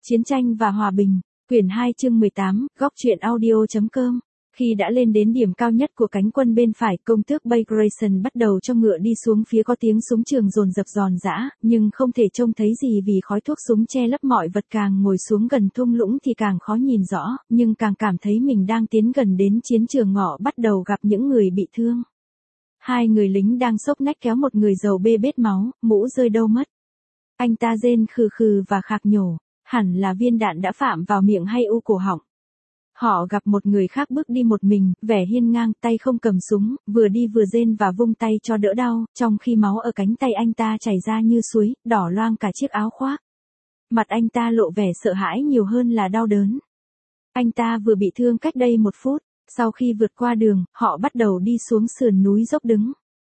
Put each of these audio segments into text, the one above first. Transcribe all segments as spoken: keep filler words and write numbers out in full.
Chiến tranh và hòa bình, quyển hai chương mười tám, góc truyện audio chấm com. Khi đã lên đến điểm cao nhất của cánh quân bên phải, công tước Bagration bắt đầu cho ngựa đi xuống phía có tiếng súng trường dồn dập giòn giã, nhưng không thể trông thấy gì vì khói thuốc súng che lấp mọi vật. Càng ngồi xuống gần thung lũng thì càng khó nhìn rõ, nhưng càng cảm thấy mình đang tiến gần đến chiến trường. Ngọ bắt đầu gặp những người bị thương. Hai người lính đang xốc nách kéo một người dầu bê bết máu, mũ rơi đâu mất. Anh ta rên khừ khừ và khạc nhổ, hẳn là viên đạn đã phạm vào miệng hay u cổ họng. Họ gặp một người khác bước đi một mình, vẻ hiên ngang, tay không cầm súng, vừa đi vừa rên và vung tay cho đỡ đau, trong khi máu ở cánh tay anh ta chảy ra như suối, đỏ loang cả chiếc áo khoác. Mặt anh ta lộ vẻ sợ hãi nhiều hơn là đau đớn. Anh ta vừa bị thương cách đây một phút, sau khi vượt qua đường, họ bắt đầu đi xuống sườn núi dốc đứng.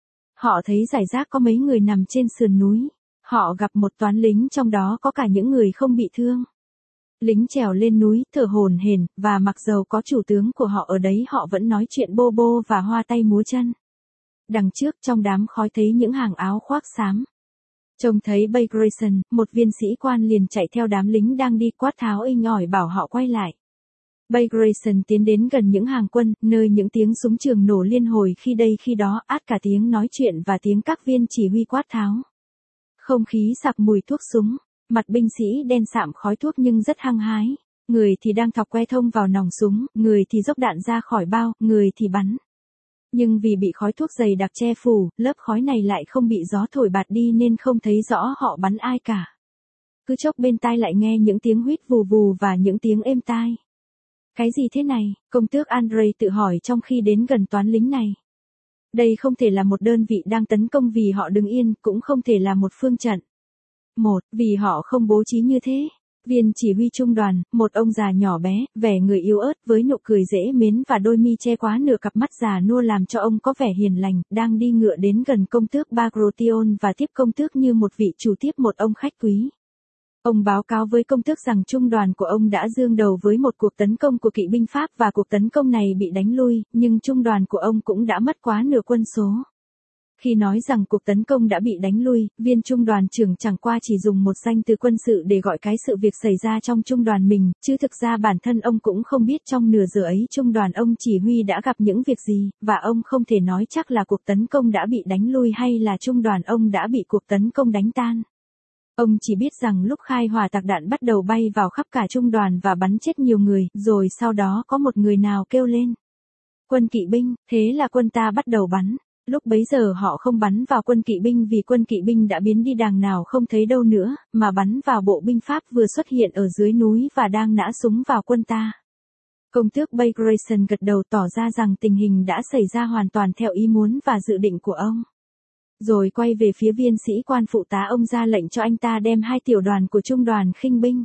Họ thấy rải rác có mấy người nằm trên sườn núi. Họ gặp một toán lính, trong đó có cả những người không bị thương. Lính trèo lên núi, thở hổn hển, và mặc dầu có chủ tướng của họ ở đấy, họ vẫn nói chuyện bô bô và hoa tay múa chân. Đằng trước trong đám khói thấy những hàng áo khoác xám. Trông thấy Bagration, một viên sĩ quan liền chạy theo đám lính đang đi, quát tháo inh ỏi bảo họ quay lại. Bagration tiến đến gần những hàng quân, nơi những tiếng súng trường nổ liên hồi khi đây khi đó, át cả tiếng nói chuyện và tiếng các viên chỉ huy quát tháo. Không khí sặc mùi thuốc súng, mặt binh sĩ đen sạm khói thuốc nhưng rất hăng hái. Người thì đang thọc que thông vào nòng súng, người thì dốc đạn ra khỏi bao, người thì bắn. Nhưng vì bị khói thuốc dày đặc che phủ, lớp khói này lại không bị gió thổi bạt đi nên không thấy rõ họ bắn ai cả. Cứ chốc bên tai lại nghe những tiếng huýt vù vù và những tiếng êm tai. Cái gì thế này? Công tước Andrei tự hỏi trong khi đến gần toán lính này. Đây không thể là một đơn vị đang tấn công vì họ đứng yên, cũng không thể là một phương trận. Một, vì họ không bố trí như thế. Viên chỉ huy trung đoàn, một ông già nhỏ bé, vẻ người yếu ớt với nụ cười dễ mến và đôi mi che quá nửa cặp mắt già nua làm cho ông có vẻ hiền lành, đang đi ngựa đến gần công tước Bagration và tiếp công tước như một vị chủ tiếp một ông khách quý. Ông báo cáo với công tước rằng trung đoàn của ông đã đương đầu với một cuộc tấn công của kỵ binh Pháp và cuộc tấn công này bị đánh lui, nhưng trung đoàn của ông cũng đã mất quá nửa quân số. Khi nói rằng cuộc tấn công đã bị đánh lui, viên trung đoàn trưởng chẳng qua chỉ dùng một danh từ quân sự để gọi cái sự việc xảy ra trong trung đoàn mình, chứ thực ra bản thân ông cũng không biết trong nửa giờ ấy trung đoàn ông chỉ huy đã gặp những việc gì, và ông không thể nói chắc là cuộc tấn công đã bị đánh lui hay là trung đoàn ông đã bị cuộc tấn công đánh tan. Ông chỉ biết rằng lúc khai hỏa tạc đạn bắt đầu bay vào khắp cả trung đoàn và bắn chết nhiều người, rồi sau đó có một người nào kêu lên. Quân kỵ binh, thế là quân ta bắt đầu bắn. Lúc bấy giờ họ không bắn vào quân kỵ binh vì quân kỵ binh đã biến đi đàng nào không thấy đâu nữa, mà bắn vào bộ binh Pháp vừa xuất hiện ở dưới núi và đang nã súng vào quân ta. Công tước Bagration gật đầu tỏ ra rằng tình hình đã xảy ra hoàn toàn theo ý muốn và dự định của ông. Rồi quay về phía viên sĩ quan phụ tá, ông ra lệnh cho anh ta đem hai tiểu đoàn của trung đoàn khinh binh.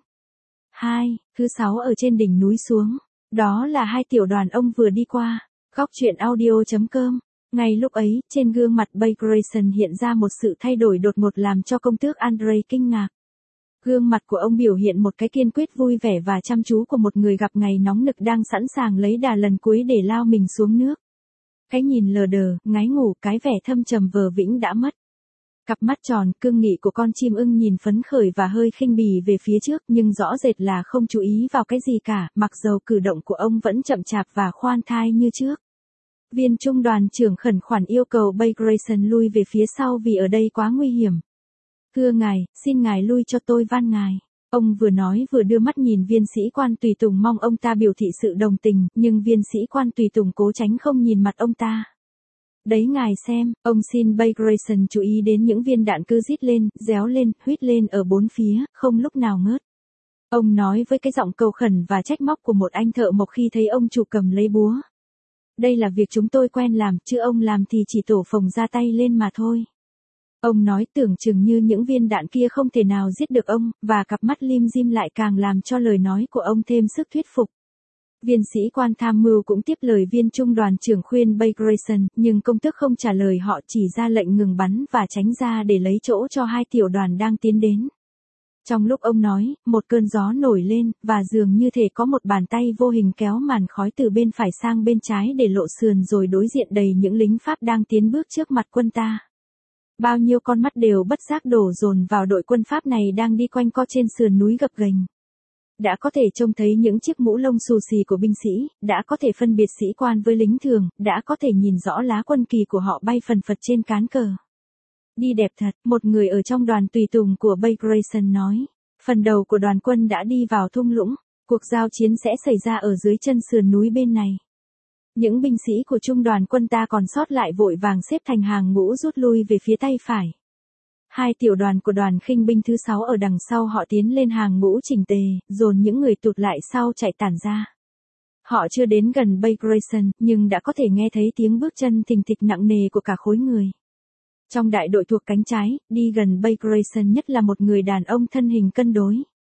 Hai, thứ sáu ở trên đỉnh núi xuống. Đó là hai tiểu đoàn ông vừa đi qua. Góc truyện audio chấm com. Ngay lúc ấy, trên gương mặt Bagration hiện ra một sự thay đổi đột ngột làm cho công tước Andrei kinh ngạc. Gương mặt của ông biểu hiện một cái kiên quyết vui vẻ và chăm chú của một người gặp ngày nóng nực đang sẵn sàng lấy đà lần cuối để lao mình xuống nước. Cái nhìn lờ đờ, ngái ngủ, cái vẻ thâm trầm vờ vĩnh đã mất. Cặp mắt tròn, cương nghị của con chim ưng nhìn phấn khởi và hơi khinh bỉ về phía trước, nhưng rõ rệt là không chú ý vào cái gì cả, mặc dầu cử động của ông vẫn chậm chạp và khoan thai như trước. Viên trung đoàn trưởng khẩn khoản yêu cầu Bagration lui về phía sau vì ở đây quá nguy hiểm. Thưa ngài, xin ngài lui cho tôi van ngài. Ông vừa nói vừa đưa mắt nhìn viên sĩ quan tùy tùng mong ông ta biểu thị sự đồng tình, nhưng viên sĩ quan tùy tùng cố tránh không nhìn mặt ông ta. Đấy ngài xem, ông xin Bagration chú ý đến những viên đạn cứ rít lên, réo lên, huýt lên ở bốn phía, không lúc nào ngớt. Ông nói với cái giọng cầu khẩn và trách móc của một anh thợ mộc khi thấy ông chủ cầm lấy búa. Đây là việc chúng tôi quen làm, chứ ông làm thì chỉ tổ phồng ra tay lên mà thôi. Ông nói tưởng chừng như những viên đạn kia không thể nào giết được ông, và cặp mắt lim dim lại càng làm cho lời nói của ông thêm sức thuyết phục. Viên sĩ quan tham mưu cũng tiếp lời viên trung đoàn trưởng khuyên Bagration, nhưng công tước không trả lời, họ chỉ ra lệnh ngừng bắn và tránh ra để lấy chỗ cho hai tiểu đoàn đang tiến đến. Trong lúc ông nói, một cơn gió nổi lên, và dường như thể có một bàn tay vô hình kéo màn khói từ bên phải sang bên trái để lộ sườn, rồi đối diện đầy những lính Pháp đang tiến bước trước mặt quân ta. Bao nhiêu con mắt đều bất giác đổ dồn vào đội quân Pháp này đang đi quanh co trên sườn núi gập ghềnh. đã có thể trông thấy những chiếc mũ lông xù xì của binh sĩ, đã có thể phân biệt sĩ quan với lính thường, đã có thể nhìn rõ lá quân kỳ của họ bay phần phật trên cán cờ. Đi đẹp thật, một người ở trong đoàn tùy tùng của Bagration nói. Phần đầu của đoàn quân đã đi vào thung lũng, cuộc giao chiến sẽ xảy ra ở dưới chân sườn núi bên này. Những binh sĩ của trung đoàn quân ta còn sót lại vội vàng xếp thành hàng ngũ rút lui về phía tay phải. Hai tiểu đoàn của đoàn khinh binh thứ sáu ở đằng sau họ tiến lên hàng ngũ chỉnh tề, dồn những người tụt lại sau chạy tản ra. Họ chưa đến gần Bagration, nhưng đã có thể nghe thấy tiếng bước chân thình thịch nặng nề của cả khối người. Trong đại đội thuộc cánh trái, đi gần Bagration nhất là một người đàn ông thân hình cân đối.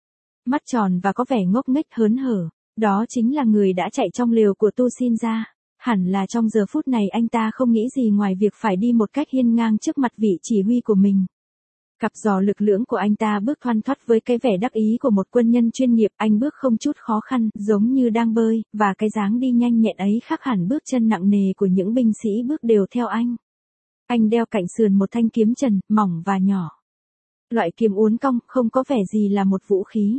Mắt tròn và có vẻ ngốc nghếch hớn hở, đó chính là người đã chạy trong lều của Tu Xin ra. Hẳn là trong giờ phút này anh ta không nghĩ gì ngoài việc phải đi một cách hiên ngang trước mặt vị chỉ huy của mình. Cặp giò lực lưỡng của anh ta bước thoăn thoắt với cái vẻ đắc ý của một quân nhân chuyên nghiệp, anh bước không chút khó khăn, giống như đang bơi, và cái dáng đi nhanh nhẹn ấy khác hẳn bước chân nặng nề của những binh sĩ bước đều theo anh. Anh đeo cạnh sườn một thanh kiếm trần, mỏng và nhỏ. Loại kiếm uốn cong, không có vẻ gì là một vũ khí.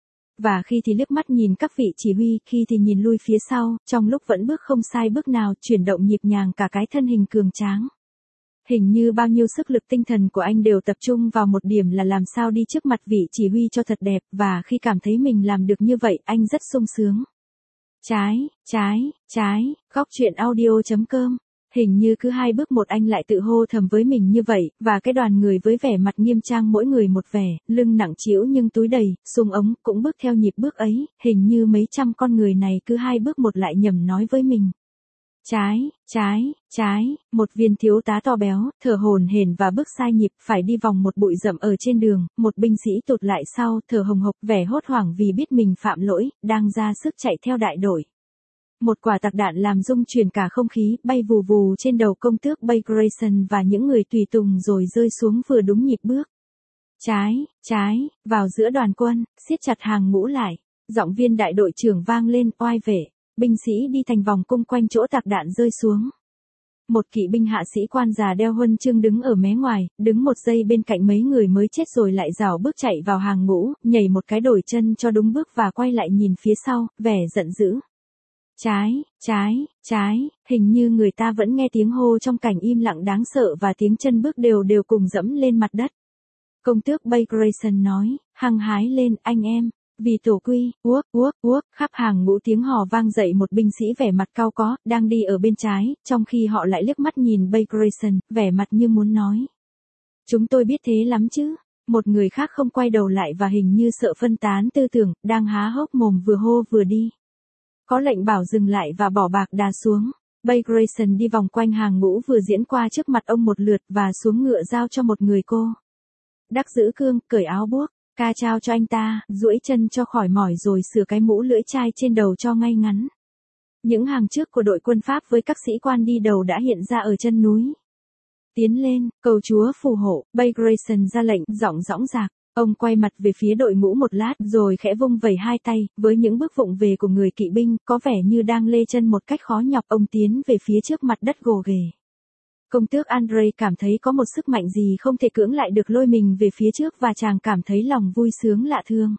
Và khi thì liếc mắt nhìn các vị chỉ huy, khi thì nhìn lui phía sau, trong lúc vẫn bước không sai bước nào, chuyển động nhịp nhàng cả cái thân hình cường tráng. Hình như bao nhiêu sức lực tinh thần của anh đều tập trung vào một điểm là làm sao đi trước mặt vị chỉ huy cho thật đẹp, và khi cảm thấy mình làm được như vậy, anh rất sung sướng. Trái, trái, trái, góc truyện audio chấm com. Hình như cứ hai bước một anh lại tự hô thầm với mình như vậy, và cái đoàn người với vẻ mặt nghiêm trang mỗi người một vẻ, lưng nặng trĩu nhưng túi đầy, súng ống, cũng bước theo nhịp bước ấy, hình như mấy trăm con người này cứ hai bước một lại nhầm nói với mình. Trái, trái, trái, một viên thiếu tá to béo, thở hổn hển và bước sai nhịp, phải đi vòng một bụi rậm ở trên đường, một binh sĩ tụt lại sau, thở hồng hộc, vẻ hốt hoảng vì biết mình phạm lỗi, đang ra sức chạy theo đại đội. Một quả tạc đạn làm rung chuyển cả không khí, bay vù vù trên đầu công tước Bagration và những người tùy tùng rồi rơi xuống vừa đúng nhịp bước. Trái, trái, vào giữa đoàn quân, siết chặt hàng ngũ lại. Giọng viên đại đội trưởng vang lên, oai vệ. Binh sĩ đi thành vòng cung quanh chỗ tạc đạn rơi xuống. Một kỵ binh hạ sĩ quan già đeo huân chương đứng ở mé ngoài, đứng một giây bên cạnh mấy người mới chết rồi lại rảo bước chạy vào hàng ngũ, nhảy một cái đổi chân cho đúng bước và quay lại nhìn phía sau, vẻ giận dữ. Trái, trái, trái, hình như người ta vẫn nghe tiếng hô trong cảnh im lặng đáng sợ và tiếng chân bước đều đều cùng dẫm lên mặt đất. Công tước Bagration nói, hăng hái lên, anh em. Vì tổ quy, uốc, uốc, uốc, khắp hàng ngũ tiếng hò vang dậy một binh sĩ vẻ mặt cau có, đang đi ở bên trái, trong khi họ lại liếc mắt nhìn Bagration, vẻ mặt như muốn nói. Chúng tôi biết thế lắm chứ. Một người khác không quay đầu lại và hình như sợ phân tán tư tưởng, đang há hốc mồm vừa hô vừa đi. Có lệnh bảo dừng lại và bỏ bạc đà xuống. Bagration đi vòng quanh hàng ngũ vừa diễn qua trước mặt ông một lượt và xuống ngựa giao cho một người cô. Đắc giữ cương, cởi áo buốc. Ca trao cho anh ta, duỗi chân cho khỏi mỏi rồi sửa cái mũ lưỡi chai trên đầu cho ngay ngắn. Những hàng trước của đội quân Pháp với các sĩ quan đi đầu đã hiện ra ở chân núi. Tiến lên, cầu Chúa phù hộ, Bagration ra lệnh, giọng dõng dạc. Ông quay mặt về phía đội ngũ một lát rồi khẽ vung vẩy hai tay, với những bước vụng về của người kỵ binh, có vẻ như đang lê chân một cách khó nhọc. Ông tiến về phía trước mặt đất gồ ghề. Công tước Andre cảm thấy có một sức mạnh gì không thể cưỡng lại được lôi mình về phía trước và chàng cảm thấy lòng vui sướng lạ thương.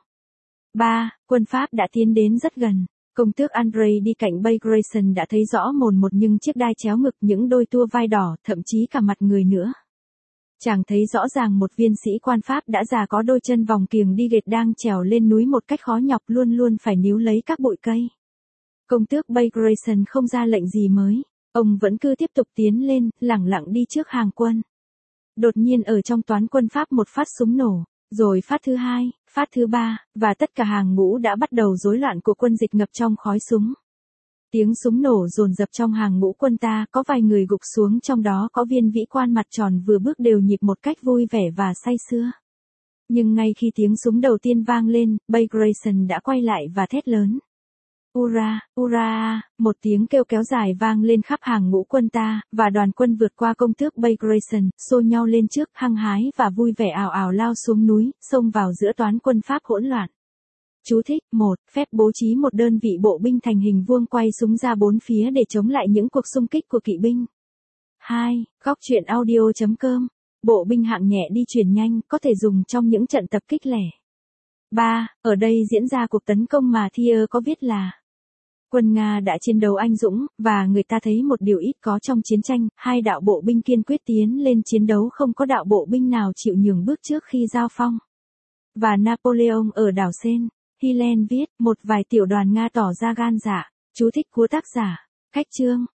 ba. Quân Pháp đã tiến đến rất gần. Công tước Andre đi cạnh Bagration đã thấy rõ mồn một những chiếc đai chéo ngực, những đôi tua vai đỏ, thậm chí cả mặt người nữa. Chàng thấy rõ ràng một viên sĩ quan Pháp đã già có đôi chân vòng kiềng đi gệt đang trèo lên núi một cách khó nhọc, luôn luôn phải níu lấy các bụi cây. Công tước Bagration không ra lệnh gì mới. Ông vẫn cứ tiếp tục tiến lên, lẳng lặng đi trước hàng quân. Đột nhiên ở trong toán quân Pháp một phát súng nổ, rồi phát thứ hai, phát thứ ba, và tất cả hàng ngũ đã bắt đầu rối loạn của quân dịch ngập trong khói súng. Tiếng súng nổ dồn dập trong hàng ngũ quân ta, có vài người gục xuống, trong đó có viên vĩ quan mặt tròn vừa bước đều nhịp một cách vui vẻ và say sưa. Nhưng ngay khi tiếng súng đầu tiên vang lên, Bagration đã quay lại và thét lớn. Ura, ura, một tiếng kêu kéo dài vang lên khắp hàng ngũ quân ta, và đoàn quân vượt qua công tước Bagration, xô nhau lên trước, hăng hái và vui vẻ ào ào lao xuống núi, xông vào giữa toán quân Pháp hỗn loạn. Chú thích, một. Phép bố trí một đơn vị bộ binh thành hình vuông quay súng ra bốn phía để chống lại những cuộc xung kích của kỵ binh. hai. Góc truyện audio chấm com. Bộ binh hạng nhẹ đi chuyển nhanh, có thể dùng trong những trận tập kích lẻ. ba. Ở đây diễn ra cuộc tấn công mà Thier có viết là quân Nga đã chiến đấu anh dũng, và người ta thấy một điều ít có trong chiến tranh, hai đạo bộ binh kiên quyết tiến lên chiến đấu, không có đạo bộ binh nào chịu nhường bước trước khi giao phong. Và Napoleon ở đảo Sen, Hilen viết, một vài tiểu đoàn Nga tỏ ra gan dạ. Chú thích của tác giả. Khách chương.